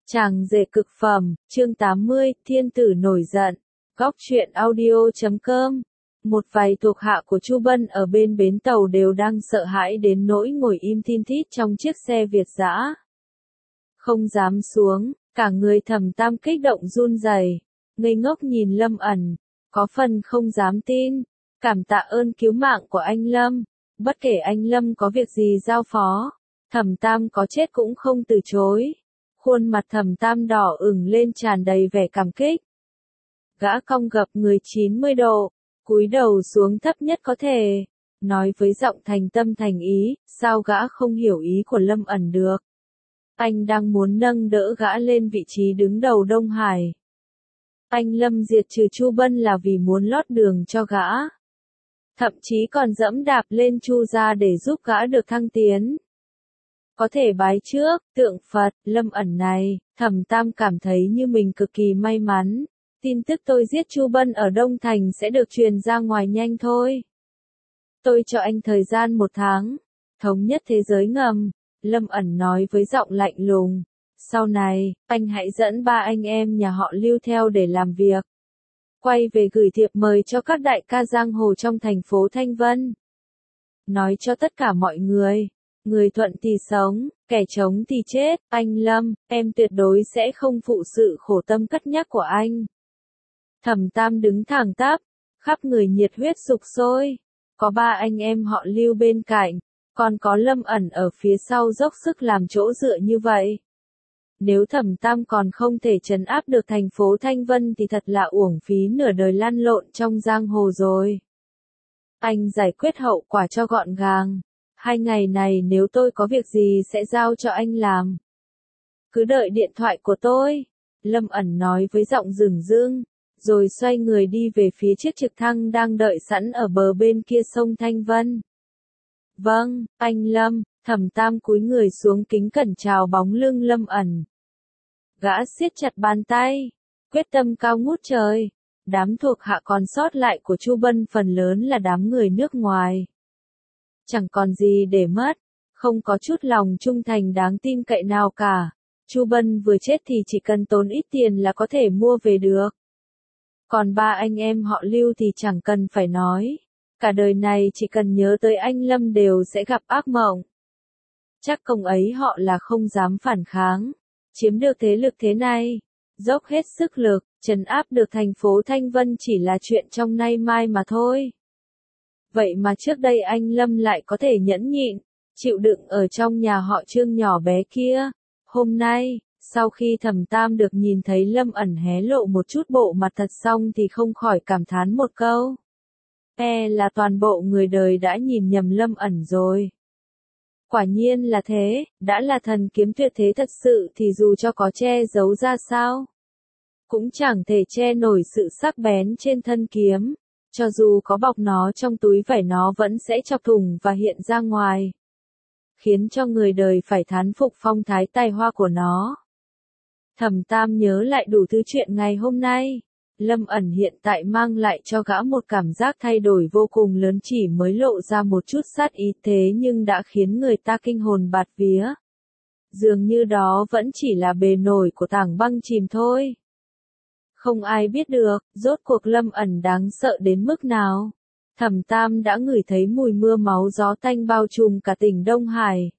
Chàng rể cực phẩm, chương 80, thiên tử nổi giận. Góc truyện audio.com. Một vài thuộc hạ của Chu Bân ở bên bến tàu đều đang sợ hãi đến nỗi ngồi im thin thít trong chiếc xe Việt dã. Không dám xuống, cả người Thẩm Tam kích động run rẩy, ngây ngốc nhìn Lâm ẩn, có phần không dám tin. Cảm tạ ơn cứu mạng của anh Lâm, bất kể anh Lâm có việc gì giao phó, Thẩm Tam có chết cũng không từ chối. Khuôn mặt Thẩm Tam đỏ ửng lên tràn đầy vẻ cảm kích. Gã cong gập người 90 độ, cúi đầu xuống thấp nhất có thể, nói với giọng thành tâm thành ý, sao gã không hiểu ý của Lâm ẩn được. Anh đang muốn nâng đỡ gã lên vị trí đứng đầu Đông Hải. Anh Lâm diệt trừ Chu Bân là vì muốn lót đường cho gã. Thậm chí còn dẫm đạp lên Chu gia để giúp gã được thăng tiến. Có thể bái trước, tượng Phật, Lâm ẩn này, Thẩm Tam cảm thấy như mình cực kỳ may mắn. Tin tức tôi giết Chu Bân ở Đông Thành sẽ được truyền ra ngoài nhanh thôi. Tôi cho anh thời gian 1 tháng, thống nhất thế giới ngầm, Lâm ẩn nói với giọng lạnh lùng. Sau này, anh hãy dẫn 3 anh em nhà họ Lưu theo để làm việc. Quay về gửi thiệp mời cho các đại ca giang hồ trong thành phố Thanh Vân. Nói cho tất cả mọi người. Người thuận thì sống, kẻ chống thì chết, anh Lâm, em tuyệt đối sẽ không phụ sự khổ tâm cất nhắc của anh. Thẩm Tam đứng thẳng tắp, khắp người nhiệt huyết sục sôi. Có 3 anh em họ Lưu bên cạnh, còn có Lâm ẩn ở phía sau dốc sức làm chỗ dựa như vậy. Nếu Thẩm Tam còn không thể trấn áp được thành phố Thanh Vân thì thật là uổng phí nửa đời lăn lộn trong giang hồ rồi. Anh giải quyết hậu quả cho gọn gàng. 2 ngày này nếu tôi có việc gì sẽ giao cho anh làm. Cứ đợi điện thoại của tôi, Lâm ẩn nói với giọng rừng rưng, rồi xoay người đi về phía chiếc trực thăng đang đợi sẵn ở bờ bên kia sông Thanh Vân. Vâng, anh Lâm, Thẩm Tam cúi người xuống kính cẩn chào bóng lưng Lâm ẩn. Gã siết chặt bàn tay, quyết tâm cao ngút trời. Đám thuộc hạ còn sót lại của Chu Bân phần lớn là đám người nước ngoài. Chẳng còn gì để mất, không có chút lòng trung thành đáng tin cậy nào cả. Chu Bân vừa chết thì chỉ cần tốn ít tiền là có thể mua về được. Còn 3 anh em họ Lưu thì chẳng cần phải nói. Cả đời này chỉ cần nhớ tới anh Lâm đều sẽ gặp ác mộng. Chắc công ấy họ là không dám phản kháng. Chiếm được thế lực thế này, dốc hết sức lực, trấn áp được thành phố Thanh Vân chỉ là chuyện trong nay mai mà thôi. Vậy mà trước đây anh Lâm lại có thể nhẫn nhịn, chịu đựng ở trong nhà họ Trương nhỏ bé kia. Hôm nay, sau khi Thẩm Tam được nhìn thấy Lâm ẩn hé lộ một chút bộ mặt thật xong thì không khỏi cảm thán một câu. Là toàn bộ người đời đã nhìn nhầm Lâm ẩn rồi. Quả nhiên là thế, đã là thần kiếm tuyệt thế thật sự thì dù cho có che giấu ra sao, cũng chẳng thể che nổi sự sắc bén trên thân kiếm. Cho dù có bọc nó trong túi vải nó vẫn sẽ chọc thủng và hiện ra ngoài. Khiến cho người đời phải thán phục phong thái tài hoa của nó. Thẩm Tam nhớ lại đủ thứ chuyện ngày hôm nay. Lâm ẩn hiện tại mang lại cho gã một cảm giác thay đổi vô cùng lớn, chỉ mới lộ ra một chút sát ý thế nhưng đã khiến người ta kinh hồn bạt vía. Dường như đó vẫn chỉ là bề nổi của tảng băng chìm thôi. Không ai biết được, rốt cuộc Lâm ẩn đáng sợ đến mức nào. Thẩm Tam đã ngửi thấy mùi mưa máu gió tanh bao trùm cả tỉnh Đông Hải.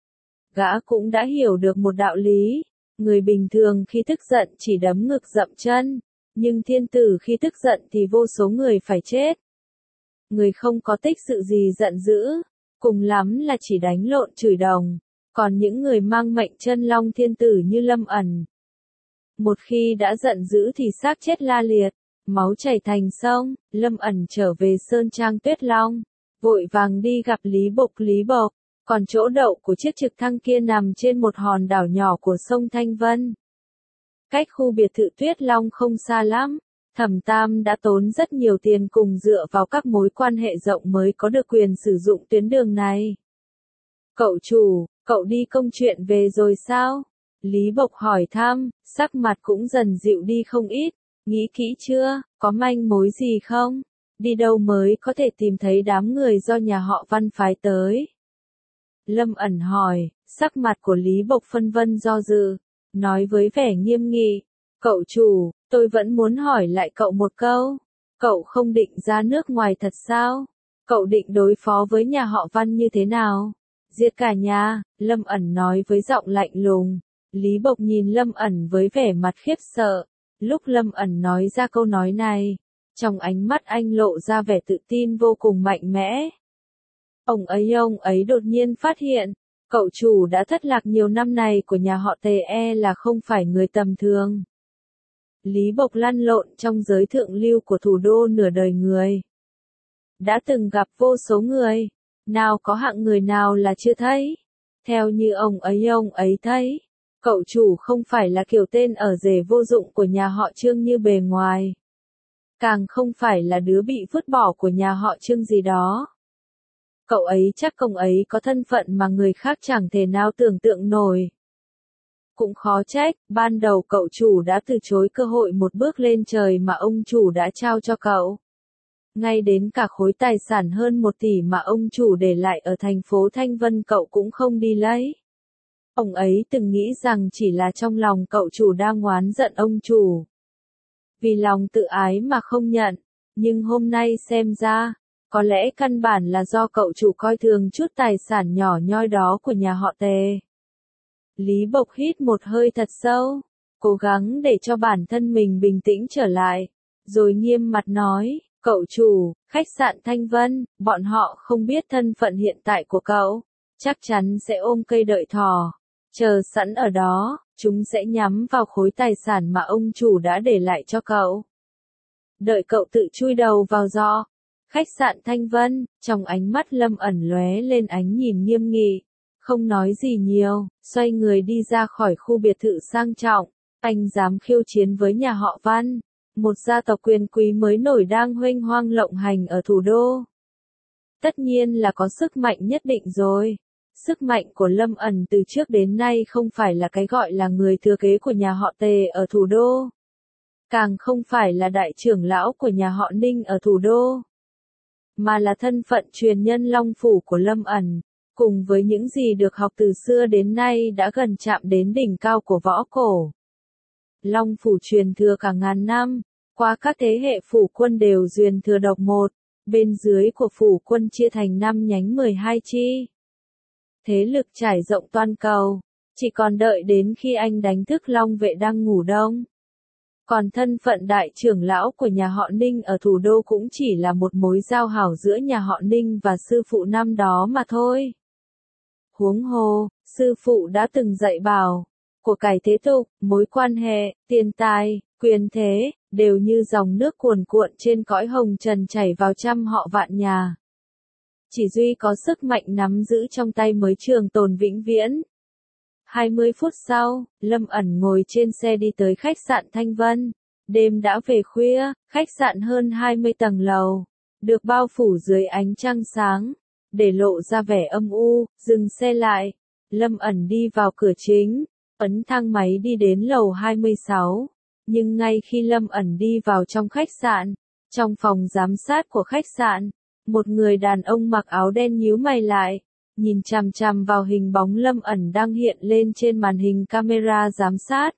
Gã cũng đã hiểu được một đạo lý. Người bình thường khi tức giận chỉ đấm ngực dậm chân. Nhưng thiên tử khi tức giận thì vô số người phải chết. Người không có tích sự gì giận dữ. Cùng lắm là chỉ đánh lộn chửi đồng. Còn những người mang mệnh chân long thiên tử như Lâm ẩn. Một khi đã giận dữ thì xác chết la liệt, máu chảy thành sông. Lâm ẩn trở về Sơn Trang Tuyết Long, vội vàng đi gặp Lý Bộc, còn chỗ đậu của chiếc trực thăng kia nằm trên một hòn đảo nhỏ của sông Thanh Vân. Cách khu biệt thự Tuyết Long không xa lắm, Thẩm Tam đã tốn rất nhiều tiền cùng dựa vào các mối quan hệ rộng mới có được quyền sử dụng tuyến đường này. Cậu chủ, cậu đi công chuyện về rồi sao? Lý Bộc hỏi thăm, sắc mặt cũng dần dịu đi không ít. Nghĩ kỹ chưa, có manh mối gì không? Đi đâu mới có thể tìm thấy đám người do nhà họ Văn phái tới? Lâm ẩn hỏi, sắc mặt của Lý Bộc phân vân do dự. nói với vẻ nghiêm nghị, cậu chủ, tôi vẫn muốn hỏi lại cậu một câu, cậu không định ra nước ngoài thật sao? Cậu định đối phó với nhà họ Văn như thế nào? Diệt cả nhà, Lâm ẩn nói với giọng lạnh lùng. Lý Bộc nhìn Lâm ẩn với vẻ mặt khiếp sợ. Lúc Lâm ẩn nói ra câu nói này, trong ánh mắt anh lộ ra vẻ tự tin vô cùng mạnh mẽ. Ông ấy đột nhiên phát hiện, cậu chủ đã thất lạc nhiều năm này của nhà họ Tề là không phải người tầm thường. Lý Bộc lăn lộn trong giới thượng lưu của thủ đô nửa đời người. Đã từng gặp vô số người, nào có hạng người nào là chưa thấy. Theo như ông ấy thấy, cậu chủ không phải là kiểu tên ở rể vô dụng của nhà họ Trương như bề ngoài. Càng không phải là đứa bị vứt bỏ của nhà họ Trương gì đó. Cậu ấy chắc ông ấy có thân phận mà người khác chẳng thể nào tưởng tượng nổi. Cũng khó trách, ban đầu cậu chủ đã từ chối cơ hội một bước lên trời mà ông chủ đã trao cho cậu. Ngay đến cả khối tài sản hơn 1 tỷ mà ông chủ để lại ở thành phố Thanh Vân cậu cũng không đi lấy. Ông ấy từng nghĩ rằng chỉ là trong lòng cậu chủ đang oán giận ông chủ. Vì lòng tự ái mà không nhận, nhưng hôm nay xem ra, có lẽ căn bản là do cậu chủ coi thường chút tài sản nhỏ nhoi đó của nhà họ Tề. Lý Bộc hít một hơi thật sâu, cố gắng để cho bản thân mình bình tĩnh trở lại, rồi nghiêm mặt nói, cậu chủ, khách sạn Thanh Vân, bọn họ không biết thân phận hiện tại của cậu, chắc chắn sẽ ôm cây đợi thỏ, chờ sẵn ở đó, chúng sẽ nhắm vào khối tài sản mà ông chủ đã để lại cho cậu. Đợi cậu tự chui đầu vào giỏ. Khách sạn Thanh Vân, trong ánh mắt Lâm ẩn lóe lên ánh nhìn nghiêm nghị, không nói gì nhiều, xoay người đi ra khỏi khu biệt thự sang trọng, anh dám khiêu chiến với nhà họ Văn, một gia tộc quyền quý mới nổi đang huênh hoang lộng hành ở thủ đô. Tất nhiên là có sức mạnh nhất định rồi. Sức mạnh của Lâm ẩn từ trước đến nay không phải là cái gọi là người thừa kế của nhà họ Tề ở thủ đô. Càng không phải là đại trưởng lão của nhà họ Ninh ở thủ đô. Mà là thân phận truyền nhân Long Phủ của Lâm ẩn, cùng với những gì được học từ xưa đến nay đã gần chạm đến đỉnh cao của võ cổ. Long Phủ truyền thừa cả ngàn năm, qua các thế hệ phủ quân đều truyền thừa độc một, bên dưới của phủ quân chia thành 5 nhánh 12 chi. Thế lực trải rộng toàn cầu, chỉ còn đợi đến khi anh đánh thức Long Vệ đang ngủ đông. Còn thân phận đại trưởng lão của nhà họ Ninh ở thủ đô cũng chỉ là một mối giao hảo giữa nhà họ Ninh và sư phụ năm đó mà thôi. Huống hồ, sư phụ đã từng dạy bảo, của cải thế tục, mối quan hệ, tiền tài, quyền thế, đều như dòng nước cuồn cuộn trên cõi hồng trần chảy vào trăm họ vạn nhà. Chỉ duy có sức mạnh nắm giữ trong tay mới trường tồn vĩnh viễn. 20 phút sau, Lâm ẩn ngồi trên xe đi tới khách sạn Thanh Vân. Đêm đã về khuya, khách sạn hơn 20 tầng lầu, được bao phủ dưới ánh trăng sáng, để lộ ra vẻ âm u, dừng xe lại. Lâm ẩn đi vào cửa chính, ấn thang máy đi đến lầu 26. Nhưng ngay khi Lâm ẩn đi vào trong khách sạn, trong phòng giám sát của khách sạn, một người đàn ông mặc áo đen nhíu mày lại, nhìn chằm chằm vào hình bóng Lâm ẩn đang hiện lên trên màn hình camera giám sát.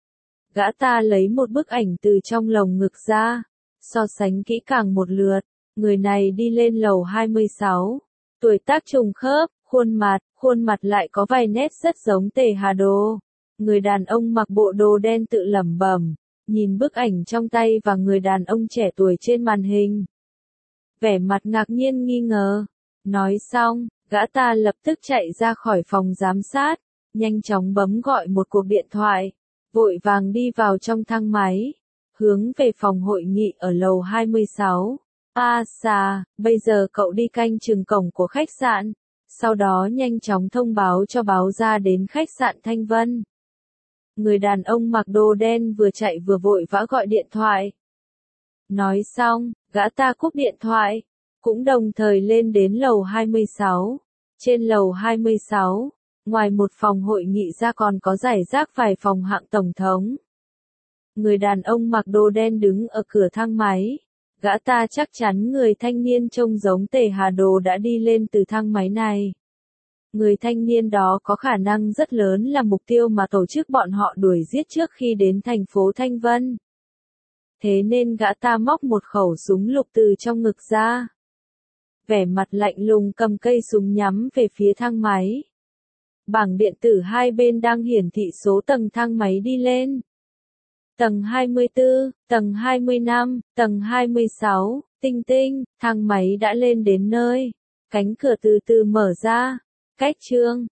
Gã ta lấy một bức ảnh từ trong lồng ngực ra, so sánh kỹ càng một lượt, người này đi lên lầu 26, tuổi tác trùng khớp, khuôn mặt lại có vài nét rất giống Tề Hà Đồ. Người đàn ông mặc bộ đồ đen tự lẩm bẩm, nhìn bức ảnh trong tay và người đàn ông trẻ tuổi trên màn hình. Vẻ mặt ngạc nhiên nghi ngờ, nói xong, gã ta lập tức chạy ra khỏi phòng giám sát, nhanh chóng bấm gọi một cuộc điện thoại, vội vàng đi vào trong thang máy, hướng về phòng hội nghị ở lầu 26. Sa, bây giờ cậu đi canh chừng cổng của khách sạn, sau đó nhanh chóng thông báo cho báo ra đến khách sạn Thanh Vân. Người đàn ông mặc đồ đen vừa chạy vừa vội vã gọi điện thoại. Nói xong, gã ta cúp điện thoại, cũng đồng thời lên đến lầu 26. Trên lầu 26, ngoài một phòng hội nghị ra còn có rải rác vài phòng hạng tổng thống. Người đàn ông mặc đồ đen đứng ở cửa thang máy. Gã ta chắc chắn người thanh niên trông giống Tề Hà Đồ đã đi lên từ thang máy này. Người thanh niên đó có khả năng rất lớn là mục tiêu mà tổ chức bọn họ đuổi giết trước khi đến thành phố Thanh Vân. Thế nên gã ta móc một khẩu súng lục từ trong ngực ra. Vẻ mặt lạnh lùng cầm cây súng nhắm về phía thang máy. Bảng điện tử hai bên đang hiển thị số tầng thang máy đi lên. Tầng 24, tầng 25, tầng 26, tinh tinh, thang máy đã lên đến nơi. Cánh cửa từ từ mở ra. Cách chương